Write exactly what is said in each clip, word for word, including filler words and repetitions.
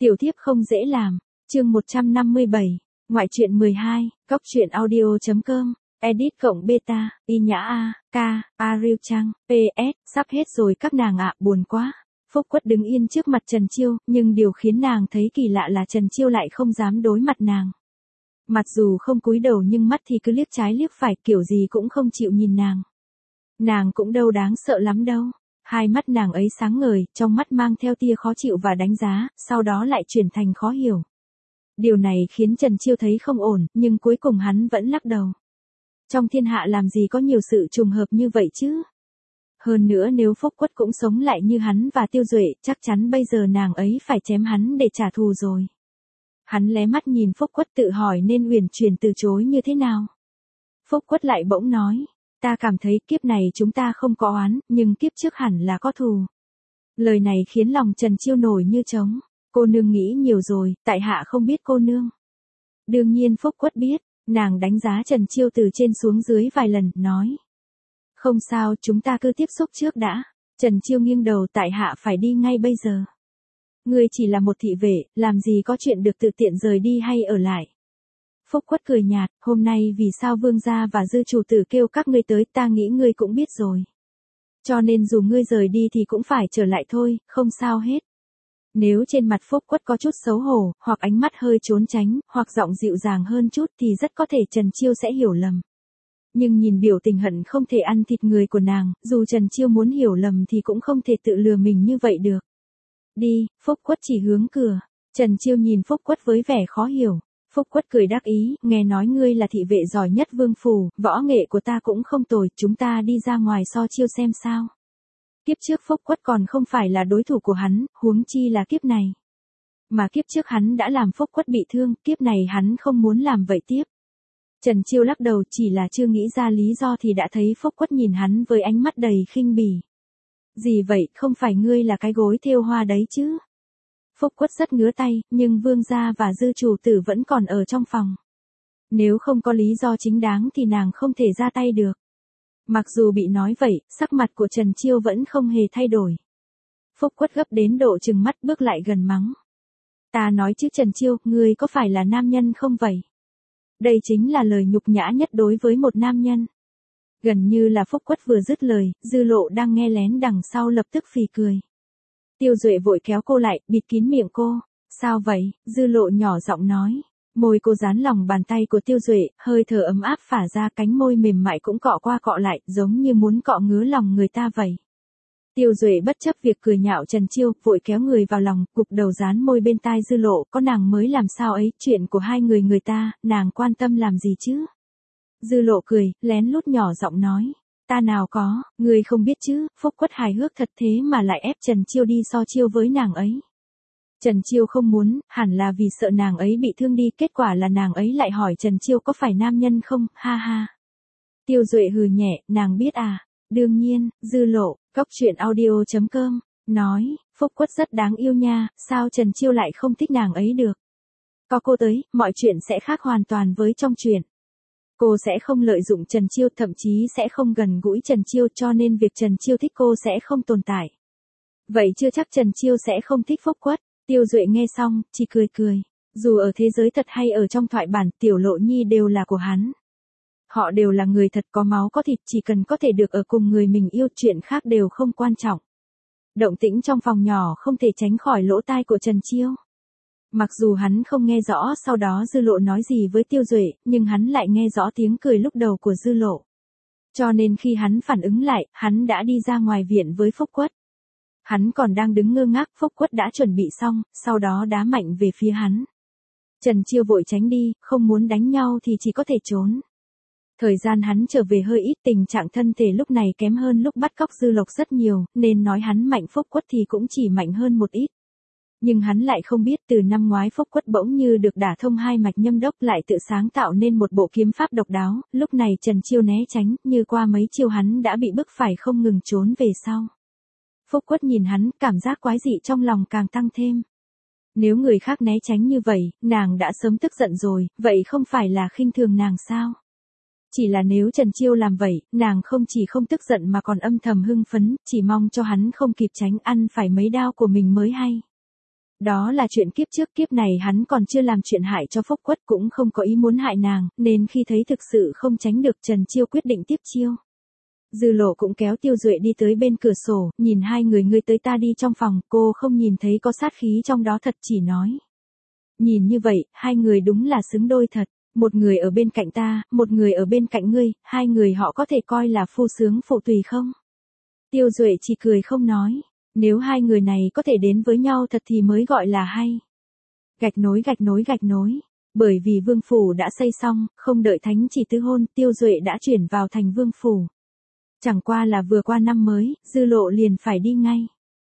Tiểu thiếp không dễ làm, chương một trăm năm mươi bảy, ngoại truyện mười hai, cóc truyện audio chấm com, edit cộng beta, y nhã a, k, Ariel Trang, ps, sắp hết rồi các nàng ạ, buồn quá. Phúc Quất đứng yên trước mặt Trần Chiêu, nhưng điều khiến nàng thấy kỳ lạ là Trần Chiêu lại không dám đối mặt nàng. Mặc dù không cúi đầu nhưng mắt thì cứ liếc trái liếc phải, kiểu gì cũng không chịu nhìn nàng. Nàng cũng đâu đáng sợ lắm đâu. Hai mắt nàng ấy sáng ngời, trong mắt mang theo tia khó chịu và đánh giá, sau đó lại chuyển thành khó hiểu. Điều này khiến Trần Chiêu thấy không ổn, nhưng cuối cùng hắn vẫn lắc đầu. Trong thiên hạ làm gì có nhiều sự trùng hợp như vậy chứ? Hơn nữa nếu Phúc Quất cũng sống lại như hắn và Tiêu Duệ, chắc chắn bây giờ nàng ấy phải chém hắn để trả thù rồi. Hắn lé mắt nhìn Phúc Quất tự hỏi nên uyển chuyển từ chối như thế nào. Phúc Quất lại bỗng nói. Ta cảm thấy kiếp này chúng ta không có oán, nhưng kiếp trước hẳn là có thù. Lời này khiến lòng Trần Chiêu nổi như trống. Cô nương nghĩ nhiều rồi, tại hạ không biết cô nương. Đương nhiên Phúc Quất biết, nàng đánh giá Trần Chiêu từ trên xuống dưới vài lần, nói. Không sao, chúng ta cứ tiếp xúc trước đã. Trần Chiêu nghiêng đầu, tại hạ phải đi ngay bây giờ. Ngươi chỉ là một thị vệ, làm gì có chuyện được tự tiện rời đi hay ở lại. Phúc Quất cười nhạt, hôm nay vì sao vương gia và dư chủ tử kêu các ngươi tới, ta nghĩ ngươi cũng biết rồi. Cho nên dù ngươi rời đi thì cũng phải trở lại thôi, không sao hết. Nếu trên mặt Phúc Quất có chút xấu hổ, hoặc ánh mắt hơi trốn tránh, hoặc giọng dịu dàng hơn chút thì rất có thể Trần Chiêu sẽ hiểu lầm. Nhưng nhìn biểu tình hận không thể ăn thịt người của nàng, dù Trần Chiêu muốn hiểu lầm thì cũng không thể tự lừa mình như vậy được. Đi, Phúc Quất chỉ hướng cửa. Trần Chiêu nhìn Phúc Quất với vẻ khó hiểu. Phúc Quất cười đắc ý, nghe nói ngươi là thị vệ giỏi nhất vương phủ, võ nghệ của ta cũng không tồi, chúng ta đi ra ngoài so chiêu xem sao. Kiếp trước Phúc Quất còn không phải là đối thủ của hắn, huống chi là kiếp này. Mà kiếp trước hắn đã làm Phúc Quất bị thương, kiếp này hắn không muốn làm vậy tiếp. Trần Chiêu lắc đầu, chỉ là chưa nghĩ ra lý do thì đã thấy Phúc Quất nhìn hắn với ánh mắt đầy khinh bỉ. Gì vậy, không phải ngươi là cái gối thêu hoa đấy chứ? Phúc Quất rất ngứa tay, nhưng vương gia và dư chủ tử vẫn còn ở trong phòng. Nếu không có lý do chính đáng thì nàng không thể ra tay được. Mặc dù bị nói vậy, sắc mặt của Trần Chiêu vẫn không hề thay đổi. Phúc Quất gấp đến độ trừng mắt bước lại gần mắng. Ta nói chứ Trần Chiêu, ngươi có phải là nam nhân không vậy? Đây chính là lời nhục nhã nhất đối với một nam nhân. Gần như là Phúc Quất vừa dứt lời, Dư Lộ đang nghe lén đằng sau lập tức phì cười. Tiêu Duệ vội kéo cô lại, bịt kín miệng cô. Sao vậy? Dư Lộ nhỏ giọng nói. Môi cô dán lòng bàn tay của Tiêu Duệ, hơi thở ấm áp phả ra, cánh môi mềm mại cũng cọ qua cọ lại, giống như muốn cọ ngứa lòng người ta vậy. Tiêu Duệ bất chấp việc cười nhạo Trần Chiêu, vội kéo người vào lòng, gục đầu dán môi bên tai Dư Lộ, có nàng mới làm sao ấy, chuyện của hai người người ta, nàng quan tâm làm gì chứ? Dư Lộ cười, lén lút nhỏ giọng nói. Ta nào có, người không biết chứ, Phúc Quất hài hước thật thế mà lại ép Trần Chiêu đi so chiêu với nàng ấy. Trần Chiêu không muốn, hẳn là vì sợ nàng ấy bị thương đi, kết quả là nàng ấy lại hỏi Trần Chiêu có phải nam nhân không, ha ha. Tiêu Duệ hừ nhẹ, nàng biết à, đương nhiên, Dư Lộ, cóc truyện audio chấm com, nói, Phúc Quất rất đáng yêu nha, sao Trần Chiêu lại không thích nàng ấy được. Có cô tới, mọi chuyện sẽ khác hoàn toàn với trong truyện. Cô sẽ không lợi dụng Trần Chiêu, thậm chí sẽ không gần gũi Trần Chiêu, cho nên việc Trần Chiêu thích cô sẽ không tồn tại. Vậy chưa chắc Trần Chiêu sẽ không thích Phúc Quất. Tiêu Duệ nghe xong, chỉ cười cười. Dù ở thế giới thật hay ở trong thoại bản, Tiểu Lộ Nhi đều là của hắn. Họ đều là người thật có máu có thịt, chỉ cần có thể được ở cùng người mình yêu, chuyện khác đều không quan trọng. Động tĩnh trong phòng nhỏ không thể tránh khỏi lỗ tai của Trần Chiêu. Mặc dù hắn không nghe rõ sau đó Dư Lộ nói gì với Tiêu Duệ, nhưng hắn lại nghe rõ tiếng cười lúc đầu của Dư Lộ. Cho nên khi hắn phản ứng lại, hắn đã đi ra ngoài viện với Phúc Quất. Hắn còn đang đứng ngơ ngác, Phúc Quất đã chuẩn bị xong, sau đó đá mạnh về phía hắn. Trần Chiêu vội tránh đi, không muốn đánh nhau thì chỉ có thể trốn. Thời gian hắn trở về hơi ít, tình trạng thân thể lúc này kém hơn lúc bắt cóc Dư Lộc rất nhiều, nên nói hắn mạnh Phúc Quất thì cũng chỉ mạnh hơn một ít. Nhưng hắn lại không biết từ năm ngoái Phúc Quất bỗng như được đả thông hai mạch nhâm đốc, lại tự sáng tạo nên một bộ kiếm pháp độc đáo, lúc này Trần Chiêu né tránh, như qua mấy chiêu hắn đã bị bức phải không ngừng trốn về sau. Phúc Quất nhìn hắn, cảm giác quái dị trong lòng càng tăng thêm. Nếu người khác né tránh như vậy, nàng đã sớm tức giận rồi, vậy không phải là khinh thường nàng sao? Chỉ là nếu Trần Chiêu làm vậy, nàng không chỉ không tức giận mà còn âm thầm hưng phấn, chỉ mong cho hắn không kịp tránh, ăn phải mấy đao của mình mới hay. Đó là chuyện kiếp trước, kiếp này hắn còn chưa làm chuyện hại cho Phúc Quất, cũng không có ý muốn hại nàng, nên khi thấy thực sự không tránh được, Trần Chiêu quyết định tiếp chiêu. Dư Lộ cũng kéo Tiêu Duệ đi tới bên cửa sổ, nhìn hai người ngươi tới ta đi trong phòng, cô không nhìn thấy có sát khí trong đó thật, chỉ nói. Nhìn như vậy, hai người đúng là xứng đôi thật, một người ở bên cạnh ta, một người ở bên cạnh ngươi, hai người họ có thể coi là phu sướng phụ tùy không? Tiêu Duệ chỉ cười không nói, nếu hai người này có thể đến với nhau thật thì mới gọi là hay. Gạch nối gạch nối gạch nối, bởi vì vương phủ đã xây xong, không đợi thánh chỉ tứ hôn, Tiêu Duệ đã chuyển vào thành vương phủ. Chẳng qua là vừa qua năm mới, Dư Lộ liền phải đi ngay.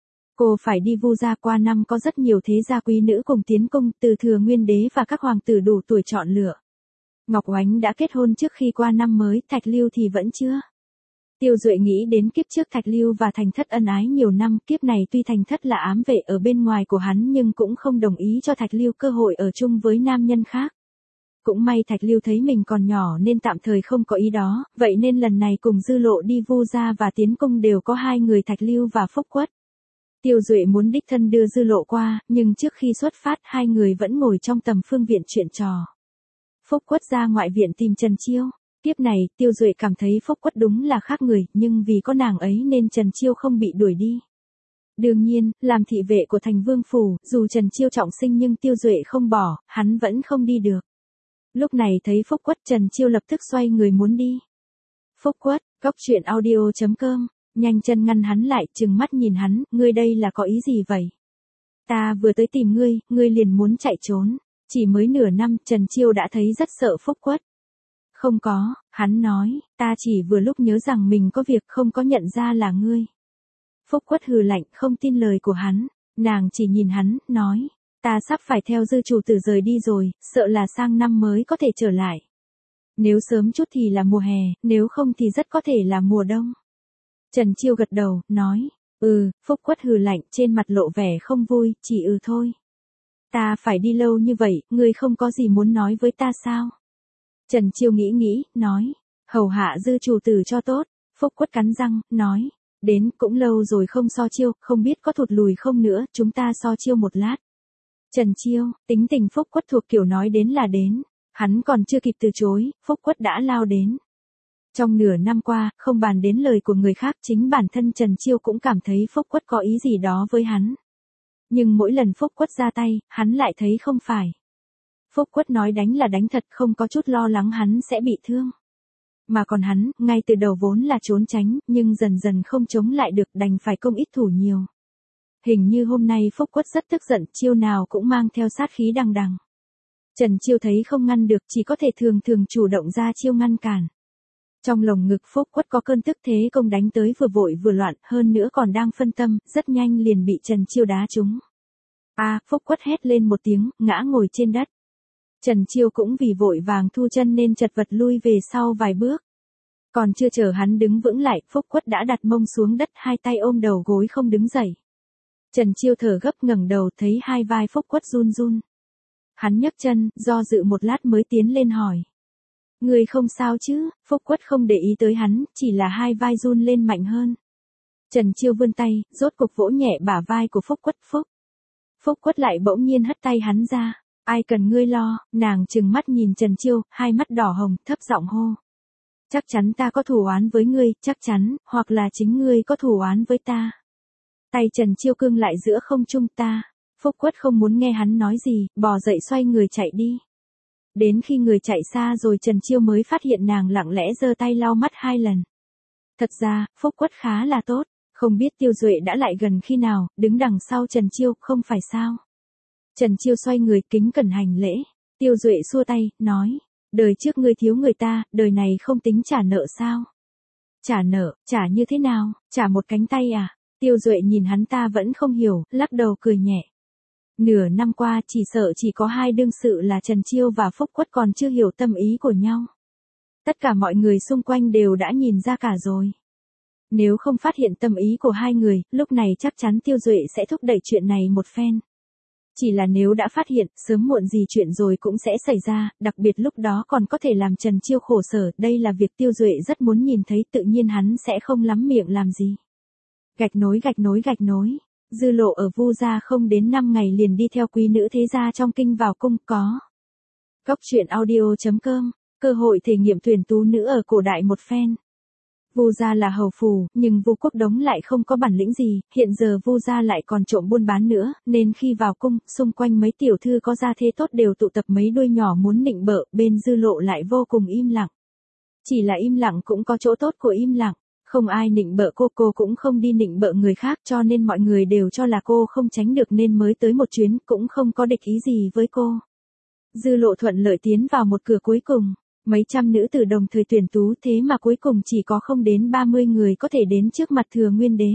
Cô phải đi Vu gia, qua năm có rất nhiều thế gia quý nữ cùng tiến cung, từ thừa nguyên đế và các hoàng tử đủ tuổi chọn lựa. Ngọc Oánh đã kết hôn trước khi qua năm mới, Thạch Lưu thì vẫn chưa. Tiêu Duệ nghĩ đến kiếp trước Thạch Lưu và Thành Thất ân ái nhiều năm, kiếp này tuy Thành Thất là ám vệ ở bên ngoài của hắn nhưng cũng không đồng ý cho Thạch Lưu cơ hội ở chung với nam nhân khác. Cũng may Thạch Lưu thấy mình còn nhỏ nên tạm thời không có ý đó, vậy nên lần này cùng Dư Lộ đi Vu gia và tiến cung đều có hai người, Thạch Lưu và Phúc Quất. Tiêu Duệ muốn đích thân đưa Dư Lộ qua, nhưng trước khi xuất phát hai người vẫn ngồi trong tầm phương viện chuyện trò. Phúc Quất ra ngoại viện tìm Trần Chiêu. Tiếp này, Tiêu Duệ cảm thấy Phúc Quất đúng là khác người, nhưng vì có nàng ấy nên Trần Chiêu không bị đuổi đi. Đương nhiên, làm thị vệ của thành vương phủ, dù Trần Chiêu trọng sinh nhưng Tiêu Duệ không bỏ, hắn vẫn không đi được. Lúc này thấy Phúc Quất, Trần Chiêu lập tức xoay người muốn đi. Phúc Quất, góc truyện audio chấm com, nhanh chân ngăn hắn lại, trừng mắt nhìn hắn, ngươi đây là có ý gì vậy? Ta vừa tới tìm ngươi, ngươi liền muốn chạy trốn. Chỉ mới nửa năm, Trần Chiêu đã thấy rất sợ Phúc Quất. Không có, hắn nói, ta chỉ vừa lúc nhớ rằng mình có việc, không có nhận ra là ngươi. Phúc Quất hừ lạnh, không tin lời của hắn, nàng chỉ nhìn hắn, nói, ta sắp phải theo Dư chủ tử rời đi rồi, sợ là sang năm mới có thể trở lại. Nếu sớm chút thì là mùa hè, nếu không thì rất có thể là mùa đông. Trần Chiêu gật đầu, nói, ừ, Phúc Quất hừ lạnh, trên mặt lộ vẻ không vui, chỉ ừ thôi. Ta phải đi lâu như vậy, ngươi không có gì muốn nói với ta sao? Trần Chiêu nghĩ nghĩ, nói, hầu hạ Dư chủ tử cho tốt. Phúc Quất cắn răng, nói, đến cũng lâu rồi không so chiêu, không biết có thụt lùi không nữa, chúng ta so chiêu một lát. Trần Chiêu, tính tình Phúc Quất thuộc kiểu nói đến là đến, hắn còn chưa kịp từ chối, Phúc Quất đã lao đến. Trong nửa năm qua, không bàn đến lời của người khác, chính bản thân Trần Chiêu cũng cảm thấy Phúc Quất có ý gì đó với hắn. Nhưng mỗi lần Phúc Quất ra tay, hắn lại thấy không phải. Phúc Quất nói đánh là đánh thật, không có chút lo lắng hắn sẽ bị thương. Mà còn hắn, ngay từ đầu vốn là trốn tránh, nhưng dần dần không chống lại được, đành phải công ít thủ nhiều. Hình như hôm nay Phúc Quất rất tức giận, chiêu nào cũng mang theo sát khí đằng đằng. Trần Chiêu thấy không ngăn được, chỉ có thể thường thường chủ động ra chiêu ngăn cản. Trong lồng ngực Phúc Quất có cơn tức thế công đánh tới vừa vội vừa loạn, hơn nữa còn đang phân tâm, rất nhanh liền bị Trần Chiêu đá trúng. A, à, Phúc Quất hét lên một tiếng, ngã ngồi trên đất. Trần Chiêu cũng vì vội vàng thu chân nên chật vật lui về sau vài bước. Còn chưa chờ hắn đứng vững lại, Phúc Quất đã đặt mông xuống đất, hai tay ôm đầu gối không đứng dậy. Trần Chiêu thở gấp ngẩng đầu, thấy hai vai Phúc Quất run run. Hắn nhấc chân, do dự một lát mới tiến lên hỏi. Người không sao chứ? Phúc Quất không để ý tới hắn, chỉ là hai vai run lên mạnh hơn. Trần Chiêu vươn tay, rốt cục vỗ nhẹ bả vai của Phúc Quất. Phúc. Phúc Quất lại bỗng nhiên hất tay hắn ra. Ai cần ngươi lo? Nàng trừng mắt nhìn Trần Chiêu, hai mắt đỏ hồng, thấp giọng hô. Chắc chắn ta có thù oán với ngươi, chắc chắn, hoặc là chính ngươi có thù oán với ta. Tay Trần Chiêu cương lại giữa không trung. Ta. Phúc Quất không muốn nghe hắn nói gì, bò dậy xoay người chạy đi. Đến khi người chạy xa rồi Trần Chiêu mới phát hiện nàng lặng lẽ giơ tay lau mắt hai lần. Thật ra, Phúc Quất khá là tốt, không biết Tiêu Duệ đã lại gần khi nào, đứng đằng sau Trần Chiêu, không phải sao. Trần Chiêu xoay người kính cẩn hành lễ, Tiêu Duệ xua tay, nói, đời trước ngươi thiếu người ta, đời này không tính trả nợ sao? Trả nợ, trả như thế nào, trả một cánh tay à? Tiêu Duệ nhìn hắn ta vẫn không hiểu, lắc đầu cười nhẹ. Nửa năm qua chỉ sợ chỉ có hai đương sự là Trần Chiêu và Phúc Quất còn chưa hiểu tâm ý của nhau. Tất cả mọi người xung quanh đều đã nhìn ra cả rồi. Nếu không phát hiện tâm ý của hai người, lúc này chắc chắn Tiêu Duệ sẽ thúc đẩy chuyện này một phen. Chỉ là nếu đã phát hiện, sớm muộn gì chuyện rồi cũng sẽ xảy ra, đặc biệt lúc đó còn có thể làm Trần Chiêu khổ sở, đây là việc Tiêu Duệ rất muốn nhìn thấy, tự nhiên hắn sẽ không lắm miệng làm gì. Gạch nối gạch nối gạch nối. Dư Lộ ở Vu gia không đến năm ngày liền đi theo quý nữ thế gia trong kinh vào cung có. Cóc truyện audio chấm com, cơ hội thể nghiệm tuyển tú nữ ở cổ đại một phen. Vu gia là hầu phủ, nhưng Vu Quốc Đống lại không có bản lĩnh gì, hiện giờ Vu gia lại còn trộm buôn bán nữa, nên khi vào cung, xung quanh mấy tiểu thư có gia thế tốt đều tụ tập mấy đuôi nhỏ muốn nịnh bợ, bên Dư Lộ lại vô cùng im lặng. Chỉ là im lặng cũng có chỗ tốt của im lặng, không ai nịnh bợ cô, cô cũng không đi nịnh bợ người khác, cho nên mọi người đều cho là cô không tránh được nên mới tới một chuyến, cũng không có địch ý gì với cô. Dư Lộ thuận lợi tiến vào một cửa cuối cùng. Mấy trăm nữ tử đồng thời tuyển tú, thế mà cuối cùng chỉ có không đến ba mươi người có thể đến trước mặt Thừa Nguyên Đế.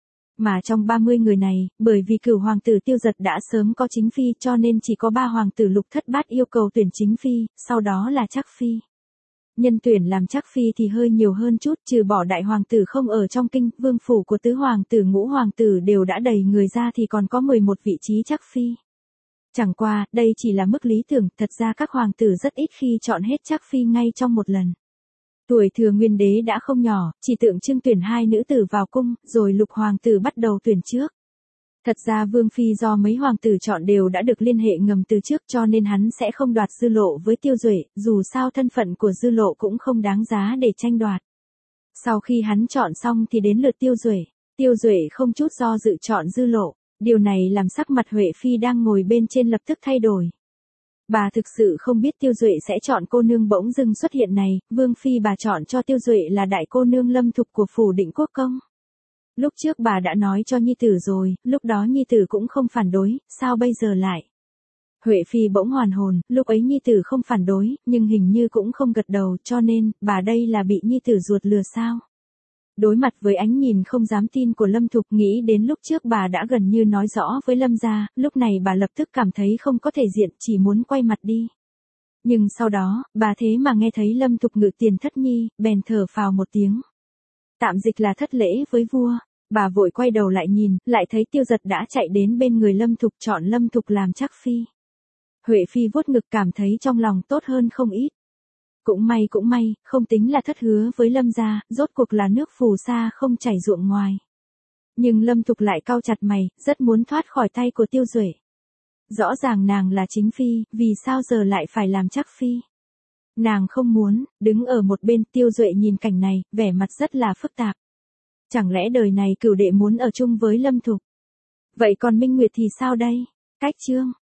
Mà trong ba mươi người này, bởi vì cửu hoàng tử Tiêu Giật đã sớm có chính phi cho nên chỉ có ba hoàng tử Lục Thất Bát yêu cầu tuyển chính phi, sau đó là Trắc phi. Nhân tuyển làm Trắc phi thì hơi nhiều hơn chút, trừ bỏ đại hoàng tử không ở trong kinh, vương phủ của tứ hoàng tử ngũ hoàng tử đều đã đầy người ra thì còn có mười một vị trí Trắc phi. Chẳng qua, đây chỉ là mức lý tưởng, thật ra các hoàng tử rất ít khi chọn hết Trắc phi ngay trong một lần. Tuổi Thừa Nguyên Đế đã không nhỏ, chỉ tượng trưng tuyển hai nữ tử vào cung, rồi Lục hoàng tử bắt đầu tuyển trước. Thật ra Vương phi do mấy hoàng tử chọn đều đã được liên hệ ngầm từ trước cho nên hắn sẽ không đoạt Dư Lộ với Tiêu Duệ, dù sao thân phận của Dư Lộ cũng không đáng giá để tranh đoạt. Sau khi hắn chọn xong thì đến lượt Tiêu Duệ, Tiêu Duệ không chút do dự chọn Dư Lộ. Điều này làm sắc mặt Huệ Phi đang ngồi bên trên lập tức thay đổi. Bà thực sự không biết Tiêu Duệ sẽ chọn cô nương bỗng dưng xuất hiện này, Vương Phi bà chọn cho Tiêu Duệ là đại cô nương Lâm Thục của phủ Định Quốc Công. Lúc trước bà đã nói cho Nhi Tử rồi, lúc đó Nhi Tử cũng không phản đối, sao bây giờ lại? Huệ Phi bỗng hoàn hồn, lúc ấy Nhi Tử không phản đối, nhưng hình như cũng không gật đầu cho nên, bà đây là bị Nhi Tử ruột lừa sao? Đối mặt với ánh nhìn không dám tin của Lâm Thục nghĩ đến lúc trước bà đã gần như nói rõ với Lâm gia, lúc này bà lập tức cảm thấy không có thể diện, chỉ muốn quay mặt đi. Nhưng sau đó, bà thế mà nghe thấy Lâm Thục ngự tiền thất nhi, bèn thở phào một tiếng. Tạm dịch là thất lễ với vua, bà vội quay đầu lại nhìn, lại thấy Tiêu Giật đã chạy đến bên người Lâm Thục chọn Lâm Thục làm Trắc phi. Huệ Phi vuốt ngực cảm thấy trong lòng tốt hơn không ít. Cũng may cũng may, không tính là thất hứa với Lâm gia, rốt cuộc là nước phù sa không chảy ruộng ngoài. Nhưng Lâm Thục lại cau chặt mày, rất muốn thoát khỏi tay của Tiêu Duệ. Rõ ràng nàng là chính phi, vì sao giờ lại phải làm Trắc phi? Nàng không muốn, đứng ở một bên Tiêu Duệ nhìn cảnh này, vẻ mặt rất là phức tạp. Chẳng lẽ đời này cửu đệ muốn ở chung với Lâm Thục? Vậy còn Minh Nguyệt thì sao đây? Cách chương.